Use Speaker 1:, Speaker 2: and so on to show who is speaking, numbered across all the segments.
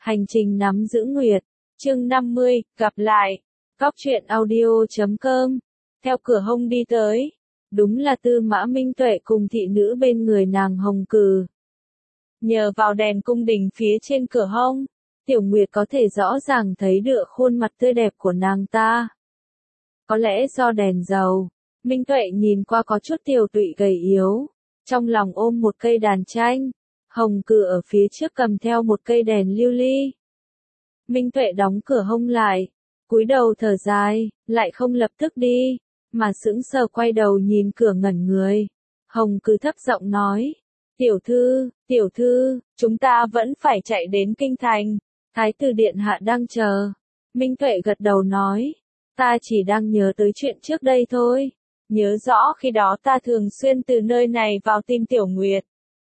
Speaker 1: Hành trình nắm giữ nguyệt, chương 50, gặp lại. Góc truyện audio.com. Theo cửa hông đi tới. Đúng là Tư Mã Minh Tuệ cùng thị nữ bên người nàng Hồng Cừ. Nhờ vào đèn cung đình phía trên cửa hông, Tiểu Nguyệt có thể rõ ràng thấy được khuôn mặt tươi đẹp của nàng ta. Có lẽ do đèn dầu, Minh Tuệ nhìn qua có chút tiều tụy gầy yếu, trong lòng ôm một cây đàn tranh. Hồng Cừ ở phía trước cầm theo một cây đèn lưu ly. Minh Tuệ đóng cửa hông lại, cúi đầu thở dài, lại không lập tức đi, mà sững sờ quay đầu nhìn cửa ngẩn người. Hồng Cừ thấp giọng nói, tiểu thư, chúng ta vẫn phải chạy đến kinh thành, Thái tử điện hạ đang chờ. Minh Tuệ gật đầu nói, ta chỉ đang nhớ tới chuyện trước đây thôi, nhớ rõ khi đó ta thường xuyên từ nơi này vào tìm Tiểu Nguyệt.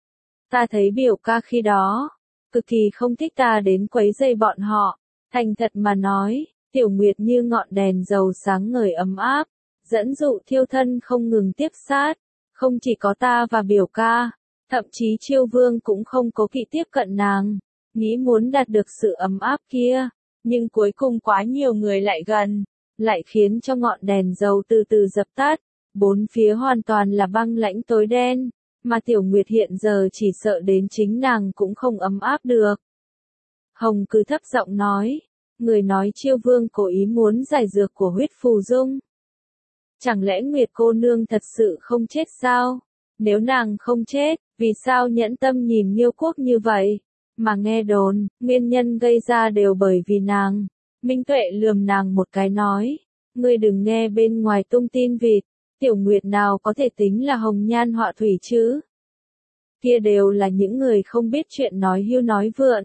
Speaker 1: Ta thấy biểu ca khi đó, cực kỳ không thích ta đến quấy rầy bọn họ, thành thật mà nói, Tiểu Nguyệt như ngọn đèn dầu sáng ngời ấm áp, dẫn dụ thiêu thân không ngừng tiếp sát, không chỉ có ta và biểu ca, thậm chí Chiêu Vương cũng không cố kỵ tiếp cận nàng, nghĩ muốn đạt được sự ấm áp kia, nhưng cuối cùng quá nhiều người lại gần, lại khiến cho ngọn đèn dầu từ từ dập tắt, bốn phía hoàn toàn là băng lãnh tối đen. Mà Tiểu Nguyệt hiện giờ chỉ sợ đến chính nàng cũng không ấm áp được. Hồng Cừ thấp giọng nói, người nói Chiêu Vương cố ý muốn giải dược của huyết phù dung. Chẳng lẽ Nguyệt cô nương thật sự không chết sao? Nếu nàng không chết, vì sao nhẫn tâm nhìn Nghiêu Quốc như vậy? Mà nghe đồn, nguyên nhân gây ra đều bởi vì nàng. Minh Tuệ lườm nàng một cái nói, ngươi đừng nghe bên ngoài tung tin vịt. Tiểu Nguyệt nào có thể tính là hồng nhan họa thủy chứ? Kia đều là những người không biết chuyện nói hưu nói vượn.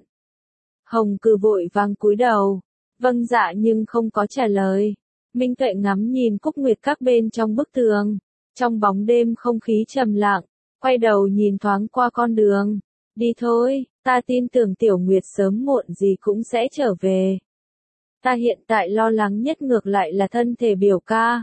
Speaker 1: Hồng Cừ vội vàng cúi đầu, vâng dạ nhưng không có trả lời. Minh Tuệ ngắm nhìn Cúc Nguyệt các bên trong bức tường, trong bóng đêm không khí trầm lặng, quay đầu nhìn thoáng qua con đường. Đi thôi, ta tin tưởng Tiểu Nguyệt sớm muộn gì cũng sẽ trở về. Ta hiện tại lo lắng nhất ngược lại là thân thể biểu ca.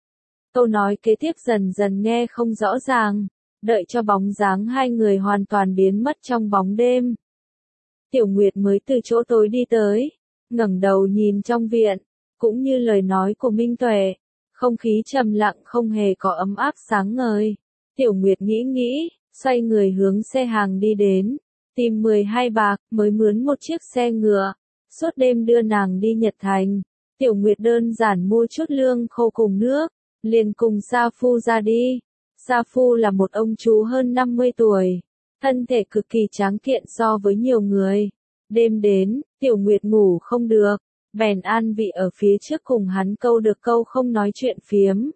Speaker 1: Câu nói kế tiếp dần dần nghe không rõ ràng, đợi cho bóng dáng hai người hoàn toàn biến mất trong bóng đêm. Tiểu Nguyệt mới từ chỗ tối đi tới, ngẩng đầu nhìn trong viện, cũng như lời nói của Minh Tuệ, không khí trầm lặng không hề có ấm áp sáng ngời. Tiểu Nguyệt nghĩ, xoay người hướng xe hàng đi đến, tìm 12 bạc mới mướn một chiếc xe ngựa, suốt đêm đưa nàng đi Nhật Thành. Tiểu Nguyệt đơn giản mua chút lương khô cùng nước, liền cùng Sa Phu ra đi. Sa Phu là một ông chú hơn 50 tuổi, thân thể cực kỳ tráng kiện so với nhiều người. Đêm đến, Tiểu Nguyệt ngủ không được, bèn an vị ở phía trước cùng hắn câu được câu không nói chuyện phiếm.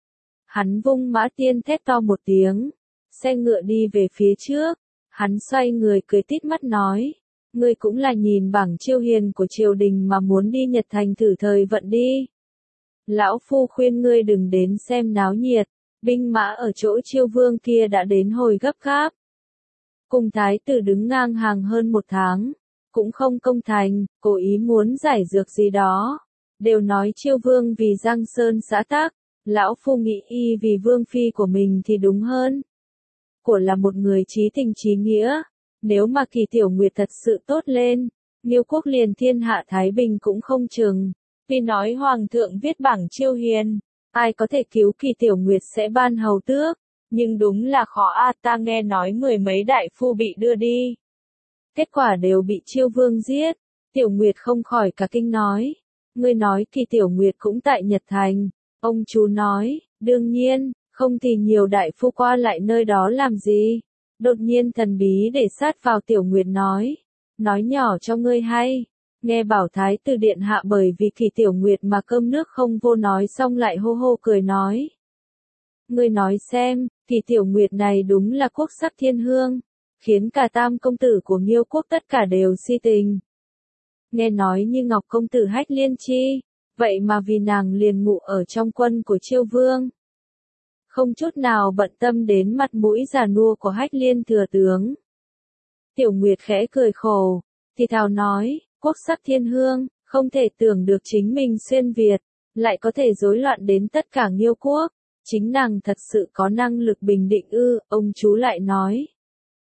Speaker 1: Hắn vung mã tiên thét to một tiếng, xe ngựa đi về phía trước, hắn xoay người cười tít mắt nói, ngươi cũng là nhìn bảng chiêu hiền của triều đình mà muốn đi Nhật Thành thử thời vận đi. Lão Phu khuyên ngươi đừng đến xem náo nhiệt, binh mã ở chỗ Chiêu Vương kia đã đến hồi gấp gáp. Cùng thái tử đứng ngang hàng hơn một tháng, cũng không công thành, cố ý muốn giải dược gì đó. Đều nói Chiêu Vương vì Giang Sơn xã tắc, Lão Phu nghĩ y vì Vương Phi của mình thì đúng hơn. Của là một người trí tình trí nghĩa, nếu mà Kỳ Tiểu Nguyệt thật sự tốt lên, Nghiêu Quốc liền thiên hạ Thái Bình cũng không chừng. Vì nói Hoàng thượng viết bảng chiêu hiền, ai có thể cứu Kỳ Tiểu Nguyệt sẽ ban hầu tước, nhưng đúng là khó ta nghe nói mười mấy đại phu bị đưa đi. Kết quả đều bị Chiêu Vương giết. Tiểu Nguyệt không khỏi cả kinh nói, ngươi nói Kỳ Tiểu Nguyệt cũng tại Nhật Thành. Ông chú nói, đương nhiên, không thì nhiều đại phu qua lại nơi đó làm gì. Đột nhiên thần bí để sát vào Tiểu Nguyệt nói nhỏ cho ngươi hay. Nghe bảo Thái tử điện hạ bởi vì Kỳ Tiểu Nguyệt mà cơm nước không vô nói xong lại hô hô cười nói. Ngươi nói xem, Kỳ Tiểu Nguyệt này đúng là quốc sắc thiên hương, khiến cả tam công tử của Nghiêu Quốc tất cả đều si tình. Nghe nói như Ngọc công tử Hách Liên chi, vậy mà vì nàng liền ngụ ở trong quân của Chiêu Vương. Không chút nào bận tâm đến mặt mũi già nua của Hách Liên thừa tướng. Tiểu Nguyệt khẽ cười khổ, thì thào nói, quốc sắc thiên hương, không thể tưởng được chính mình xuyên Việt, lại có thể rối loạn đến tất cả Nghiêu Quốc. Chính nàng thật sự có năng lực bình định ư, ông chú lại nói.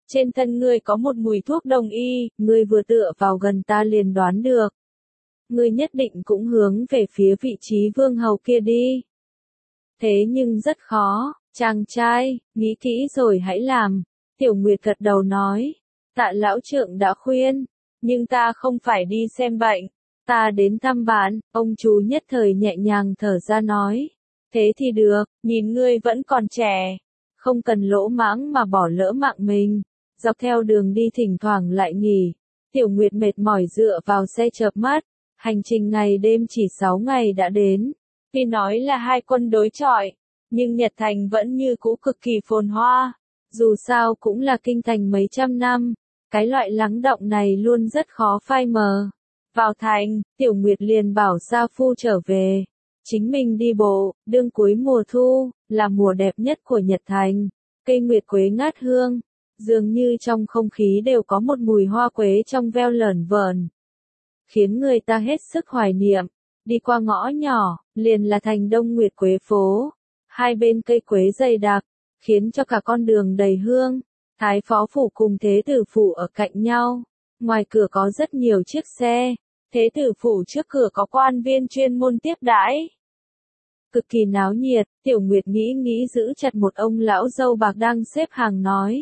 Speaker 1: Trên thân ngươi có một mùi thuốc đông y, ngươi vừa tựa vào gần ta liền đoán được. Ngươi nhất định cũng hướng về phía vị trí vương hầu kia đi. Thế nhưng rất khó, chàng trai, nghĩ kỹ rồi hãy làm. Tiểu Nguyệt gật đầu nói, Tạ lão trượng đã khuyên, nhưng ta không phải đi xem bệnh, ta đến thăm bạn. Ông chú nhất thời nhẹ nhàng thở ra nói, thế thì được, nhìn ngươi vẫn còn trẻ, không cần lỗ mãng mà bỏ lỡ mạng mình. Dọc theo đường đi thỉnh thoảng lại nghỉ, Tiểu Nguyệt mệt mỏi dựa vào xe chợp mắt, hành trình ngày đêm chỉ 6 ngày đã đến. Tuy nói là hai quân đối chọi, nhưng Nhật Thành vẫn như cũ cực kỳ phồn hoa, dù sao cũng là kinh thành mấy trăm năm, cái loại lắng đọng này luôn rất khó phai mờ. Vào thành, Tiểu Nguyệt liền bảo Sa Phu trở về, chính mình đi bộ. Đương cuối mùa thu, là mùa đẹp nhất của Nhật Thành, cây nguyệt quế ngát hương, dường như trong không khí đều có một mùi hoa quế trong veo lởn vởn, khiến người ta hết sức hoài niệm. Đi qua ngõ nhỏ, liền là thành Đông Nguyệt Quế phố, hai bên cây quế dày đặc, khiến cho cả con đường đầy hương. Thái phó phủ cùng thế tử phủ ở cạnh nhau, ngoài cửa có rất nhiều chiếc xe, thế tử phủ trước cửa có quan viên chuyên môn tiếp đãi. Cực kỳ náo nhiệt. Tiểu Nguyệt nghĩ giữ chặt một ông lão râu bạc đang xếp hàng nói.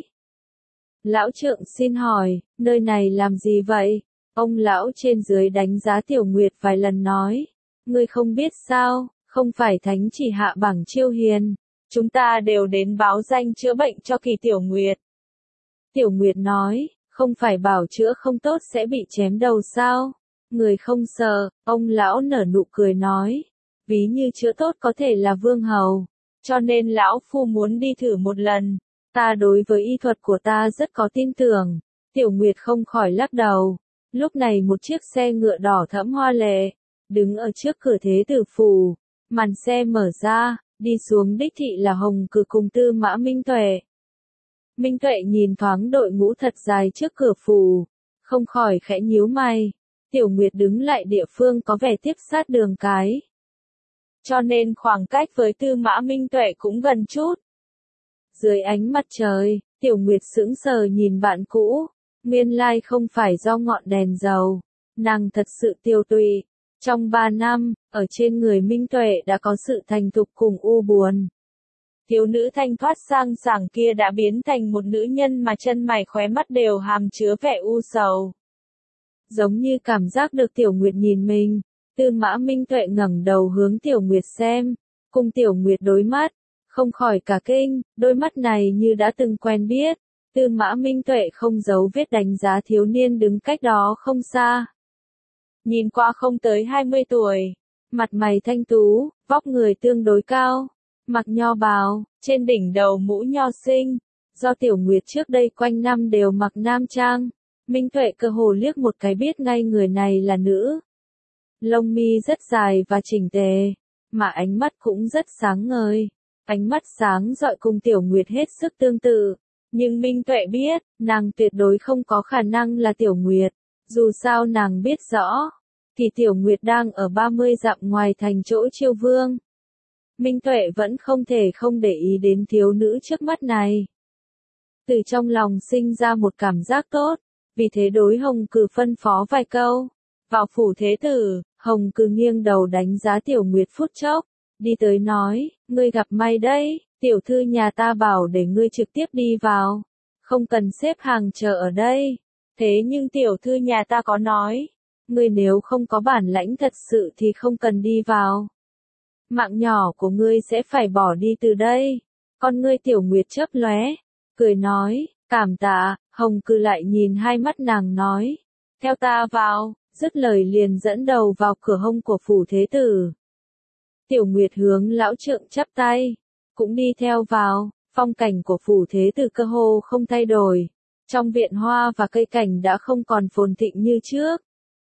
Speaker 1: Lão trượng xin hỏi, nơi này làm gì vậy? Ông lão trên dưới đánh giá Tiểu Nguyệt vài lần nói. Ngươi không biết sao, không phải thánh chỉ hạ bảng chiêu hiền. Chúng ta đều đến báo danh chữa bệnh cho Kỳ Tiểu Nguyệt. Tiểu Nguyệt nói, không phải bảo chữa không tốt sẽ bị chém đầu sao? Người không sợ. Ông lão nở nụ cười nói. Ví như chữa tốt có thể là vương hầu, cho nên lão phu muốn đi thử một lần. Ta đối với y thuật của ta rất có tin tưởng. Tiểu Nguyệt không khỏi lắc đầu. Lúc này một chiếc xe ngựa đỏ thẫm hoa lệ, đứng ở trước cửa thế tử phủ. Màn xe mở ra, đi xuống đích thị là Hồng Cử cùng Tư Mã Minh Tuệ. Minh Tuệ nhìn thoáng đội ngũ thật dài trước cửa phủ, không khỏi khẽ nhíu mày. Tiểu Nguyệt đứng lại địa phương có vẻ tiếp sát đường cái, cho nên khoảng cách với Tư Mã Minh Tuệ cũng gần chút. Dưới ánh mặt trời, Tiểu Nguyệt sững sờ nhìn bạn cũ, nguyên lai không phải do ngọn đèn dầu, nàng thật sự tiêu tụy. Trong 3 năm, ở trên người Minh Tuệ đã có sự thành thục cùng u buồn. Thiếu nữ thanh thoát sang sảng kia đã biến thành một nữ nhân mà chân mày khóe mắt đều hàm chứa vẻ u sầu. Giống như cảm giác được Tiểu Nguyệt nhìn mình, Tư Mã Minh Tuệ ngẩng đầu hướng Tiểu Nguyệt xem, cùng Tiểu Nguyệt đối mắt, không khỏi cả kinh, đôi mắt này như đã từng quen biết. Tư Mã Minh Tuệ không giấu vết đánh giá thiếu niên đứng cách đó không xa. Nhìn qua không tới 20 tuổi, mặt mày thanh tú, vóc người tương đối cao, mặc nho bào, trên đỉnh đầu mũ nho sinh. Do Tiểu Nguyệt trước đây quanh năm đều mặc nam trang, Minh Tuệ cơ hồ liếc một cái biết ngay người này là nữ. Lông mi rất dài và chỉnh tề, mà ánh mắt cũng rất sáng ngời. Ánh mắt sáng rọi cùng Tiểu Nguyệt hết sức tương tự. Nhưng Minh Tuệ biết, nàng tuyệt đối không có khả năng là Tiểu Nguyệt. Dù sao nàng biết rõ, thì Tiểu Nguyệt đang ở 30 dặm ngoài thành chỗ Chiêu Vương. Minh Tuệ vẫn không thể không để ý đến thiếu nữ trước mắt này. Từ trong lòng sinh ra một cảm giác tốt, vì thế đối Hồng Cử phân phó vài câu. Vào phủ thế tử, Hồng Cử nghiêng đầu đánh giá Tiểu Nguyệt phút chốc, đi tới nói, ngươi gặp may đấy, tiểu thư nhà ta bảo để ngươi trực tiếp đi vào, không cần xếp hàng chờ ở đây. Thế nhưng tiểu thư nhà ta có nói, ngươi nếu không có bản lãnh thật sự thì không cần đi vào. Mạng nhỏ của ngươi sẽ phải bỏ đi từ đây. Con ngươi Tiểu Nguyệt chớp lóe, cười nói, cảm tạ. Hồng Cử lại nhìn hai mắt nàng nói, theo ta vào. Dứt lời liền dẫn đầu vào cửa hông của phủ thế tử. Tiểu Nguyệt hướng lão trượng chắp tay, cũng đi theo vào. Phong cảnh của phủ thế tử cơ hồ không thay đổi. Trong viện hoa và cây cảnh đã không còn phồn thịnh như trước,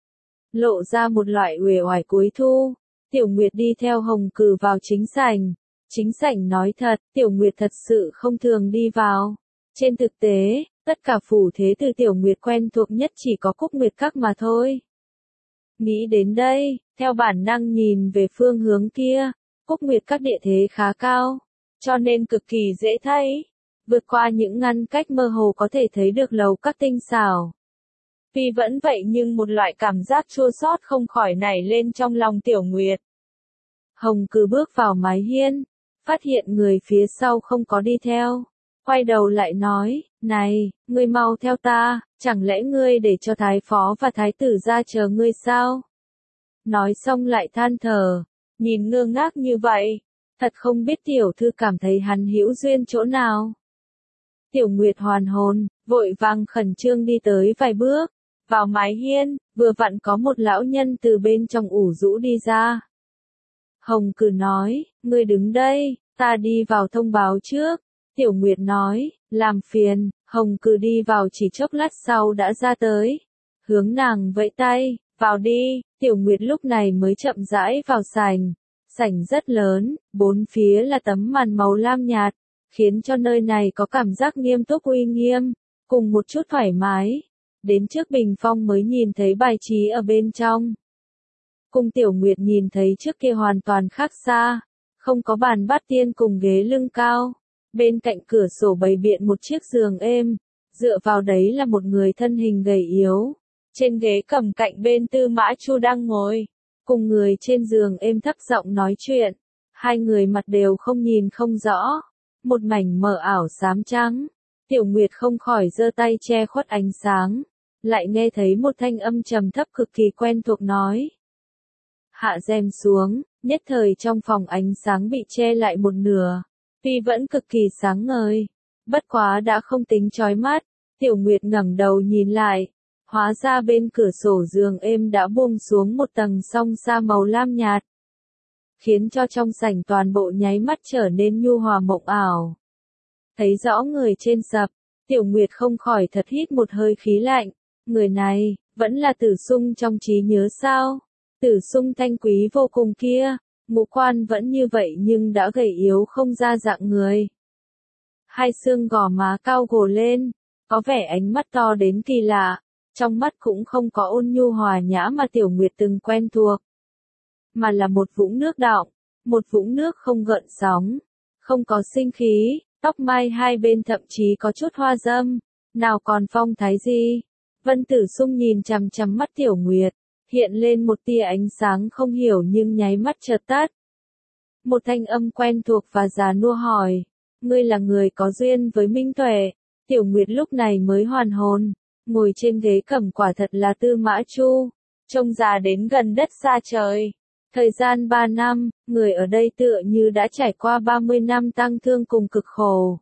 Speaker 1: lộ ra một loại uể oải cuối thu. Tiểu Nguyệt đi theo Hồng Cử vào chính sảnh. Chính sảnh nói thật, Tiểu Nguyệt thật sự không thường đi vào. Trên thực tế, tất cả phủ thế tử Tiểu Nguyệt quen thuộc nhất chỉ có Cúc Nguyệt Các mà thôi. Nghĩ đến đây, theo bản năng nhìn về phương hướng kia, Cúc Nguyệt Các địa thế khá cao, cho nên cực kỳ dễ thấy. vượt qua những ngăn cách mơ hồ có thể thấy được lầu các tinh xảo. Tuy vẫn vậy nhưng một loại cảm giác chua xót không khỏi nảy lên trong lòng Tiểu Nguyệt. Hồng Cừ bước vào mái hiên, phát hiện người phía sau không có đi theo. Quay đầu lại nói, này, ngươi mau theo ta, chẳng lẽ ngươi để cho thái phó và thái tử ra chờ ngươi sao? Nói xong lại than thở, nhìn ngơ ngác như vậy, thật không biết tiểu thư cảm thấy hắn hữu duyên chỗ nào. Tiểu Nguyệt hoàn hồn, vội vàng khẩn trương đi tới vài bước, vào mái hiên, vừa vặn có một lão nhân từ bên trong ủ rũ đi ra. Hồng Cừ nói, ngươi đứng đây, ta đi vào thông báo trước. Tiểu Nguyệt nói, làm phiền, Hồng Cừ đi vào chỉ chốc lát sau đã ra tới. Hướng nàng vẫy tay, vào đi, Tiểu Nguyệt lúc này mới chậm rãi vào sảnh. Sảnh rất lớn, bốn phía là tấm màn màu lam nhạt, khiến cho nơi này có cảm giác nghiêm túc uy nghiêm, cùng một chút thoải mái. Đến trước bình phong mới nhìn thấy bài trí ở bên trong. Cùng Tiểu Nguyệt nhìn thấy trước kia hoàn toàn khác xa, không có bàn bát tiên cùng ghế lưng cao. Bên cạnh cửa sổ bày biện một chiếc giường êm, dựa vào đấy là một người thân hình gầy yếu. Trên ghế cầm cạnh bên Tư Mã Chu đang ngồi, cùng người trên giường êm thấp giọng nói chuyện. Hai người mặt đều không nhìn không rõ, một mảnh mờ ảo xám trắng. Tiểu Nguyệt không khỏi giơ tay che khuất ánh sáng, lại nghe thấy một thanh âm trầm thấp cực kỳ quen thuộc nói. Hạ rèm xuống, nhất thời trong phòng ánh sáng bị che lại một nửa. Tuy vẫn cực kỳ sáng ngời, bất quá đã không tính chói mắt. Tiểu Nguyệt ngẩng đầu nhìn lại, hóa ra bên cửa sổ giường êm đã buông xuống một tầng song sa màu lam nhạt, khiến cho trong sảnh toàn bộ nháy mắt trở nên nhu hòa mộng ảo. Thấy rõ người trên sập, Tiểu Nguyệt không khỏi thật hít một hơi khí lạnh. Người này, vẫn là Tử Sung trong trí nhớ sao? Tử Sung thanh quý vô cùng kia, ngũ quan vẫn như vậy nhưng đã gầy yếu không ra dạng người. Hai xương gò má cao gồ lên, có vẻ ánh mắt to đến kỳ lạ, trong mắt cũng không có ôn nhu hòa nhã mà Tiểu Nguyệt từng quen thuộc, mà là một vũng nước đọng, một vũng nước không gợn sóng, không có sinh khí, tóc mai hai bên thậm chí có chút hoa dâm, nào còn phong thái gì. Vân Tử Sung nhìn chằm chằm mắt Tiểu Nguyệt, hiện lên một tia ánh sáng không hiểu nhưng nháy mắt chợt tắt. Một thanh âm quen thuộc và già nua hỏi, ngươi là người có duyên với Minh Tuệ. Tiểu Nguyệt lúc này mới hoàn hồn, ngồi trên ghế cầm quả thật là Tư Mã Chu, trông già đến gần đất xa trời. Thời gian 3 năm, người ở đây tựa như đã trải qua 30 năm tang thương cùng cực khổ.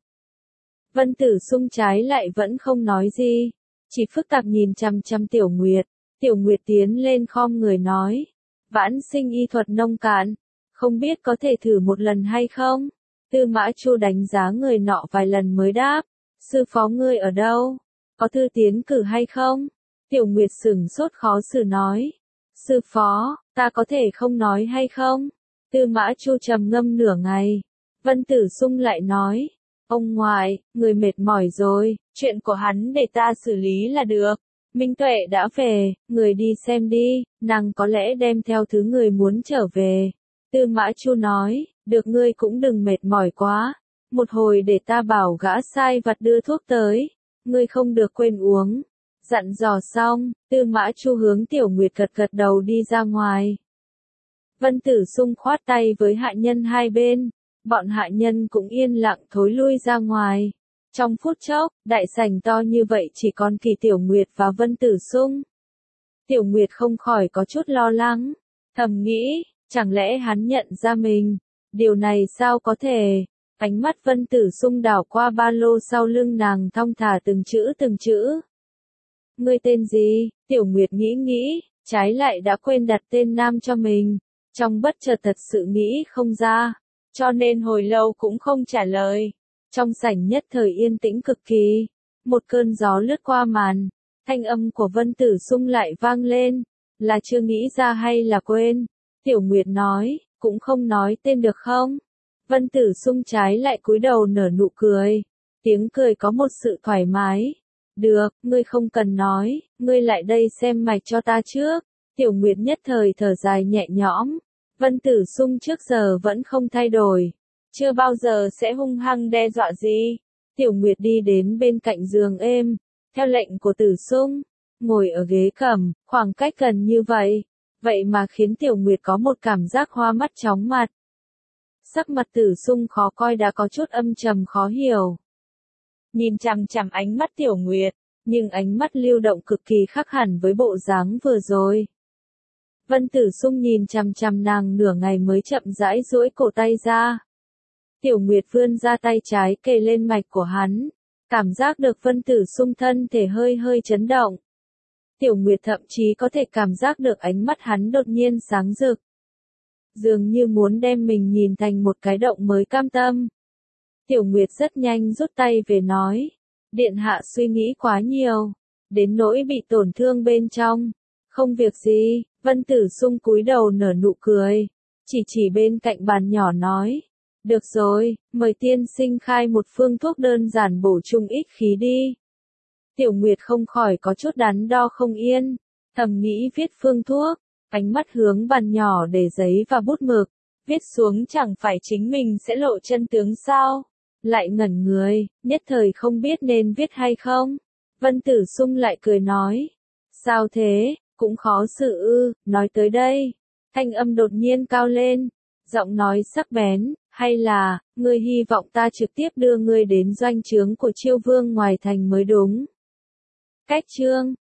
Speaker 1: Vân Tử Sung trái lại vẫn không nói gì, chỉ phức tạp nhìn chằm chằm Tiểu Nguyệt. Tiểu Nguyệt tiến lên khom người nói, vãn sinh y thuật nông cạn, không biết có thể thử một lần hay không? Tư Mã Chu đánh giá người nọ vài lần mới đáp, sư phó ngươi ở đâu? Có thư tiến cử hay không? Tiểu Nguyệt sửng sốt khó xử nói, sư phó, ta có thể không nói hay không? Tư Mã Chu trầm ngâm nửa ngày, Vân Tử Sung lại nói, ông ngoại, người mệt mỏi rồi, chuyện của hắn để ta xử lý là được. Minh Tuệ đã về, người đi xem đi, nàng có lẽ đem theo thứ người muốn trở về. Tư Mã Chu nói, được, ngươi cũng đừng mệt mỏi quá, một hồi để ta bảo gã sai vặt đưa thuốc tới, ngươi không được quên uống. Dặn dò xong, Tư Mã Chu hướng Tiểu Nguyệt gật gật đầu đi ra ngoài. Vân Tử Sung khoát tay với hạ nhân hai bên, bọn hạ nhân cũng yên lặng thối lui ra ngoài. Trong phút chốc, đại sảnh to như vậy chỉ còn Kỳ Tiểu Nguyệt và Vân Tử Sung. Tiểu Nguyệt không khỏi có chút lo lắng, thầm nghĩ, chẳng lẽ hắn nhận ra mình? Điều này sao có thể? Ánh mắt Vân Tử Sung đảo qua ba lô sau lưng nàng thong thả từng chữ. Ngươi tên gì? Tiểu Nguyệt nghĩ, trái lại đã quên đặt tên nam cho mình. Trong bất chợt thật sự nghĩ không ra, cho nên hồi lâu cũng không trả lời. Trong sảnh nhất thời yên tĩnh cực kỳ, một cơn gió lướt qua màn, thanh âm của Vân Tử Sung lại vang lên, là chưa nghĩ ra hay là quên? Tiểu Nguyệt nói, cũng không nói tên được không? Vân Tử Sung trái lại cúi đầu nở nụ cười, tiếng cười có một sự thoải mái. Được, ngươi không cần nói, ngươi lại đây xem mạch cho ta trước. Tiểu Nguyệt nhất thời thở dài nhẹ nhõm, Vân Tử Sung trước giờ vẫn không thay đổi. Chưa bao giờ sẽ hung hăng đe dọa gì. Tiểu Nguyệt đi đến bên cạnh giường êm, theo lệnh của Tử Sung, ngồi ở ghế cầm, khoảng cách gần như vậy, vậy mà khiến Tiểu Nguyệt có một cảm giác hoa mắt chóng mặt. Sắc mặt Tử Sung khó coi đã có chút âm trầm khó hiểu. Nhìn chằm chằm ánh mắt Tiểu Nguyệt, nhưng ánh mắt lưu động cực kỳ khác hẳn với bộ dáng vừa rồi. Vân Tử Sung nhìn chằm chằm nàng nửa ngày mới chậm rãi duỗi cổ tay ra. Tiểu Nguyệt vươn ra tay trái kề lên mạch của hắn, cảm giác được Vân Tử Sung thân thể hơi hơi chấn động. Tiểu Nguyệt thậm chí có thể cảm giác được ánh mắt hắn đột nhiên sáng rực. Dường như muốn đem mình nhìn thành một cái động mới cam tâm. Tiểu Nguyệt rất nhanh rút tay về nói, điện hạ suy nghĩ quá nhiều, đến nỗi bị tổn thương bên trong. Không việc gì, Vân Tử Sung cúi đầu nở nụ cười, chỉ bên cạnh bàn nhỏ nói, được rồi, mời tiên sinh khai một phương thuốc đơn giản bổ trung ít khí đi. Tiểu Nguyệt không khỏi có chút đắn đo không yên, thầm nghĩ viết phương thuốc, ánh mắt hướng bàn nhỏ để giấy và bút mực, viết xuống chẳng phải chính mình sẽ lộ chân tướng sao? Lại ngẩn người, nhất thời không biết nên viết hay không. Vân Tử Sung lại cười nói, sao thế, cũng khó xử ư, nói tới đây, thanh âm đột nhiên cao lên, giọng nói sắc bén, hay là, ngươi hy vọng ta trực tiếp đưa ngươi đến doanh trướng của Chiêu Vương ngoài thành mới đúng. Cách chương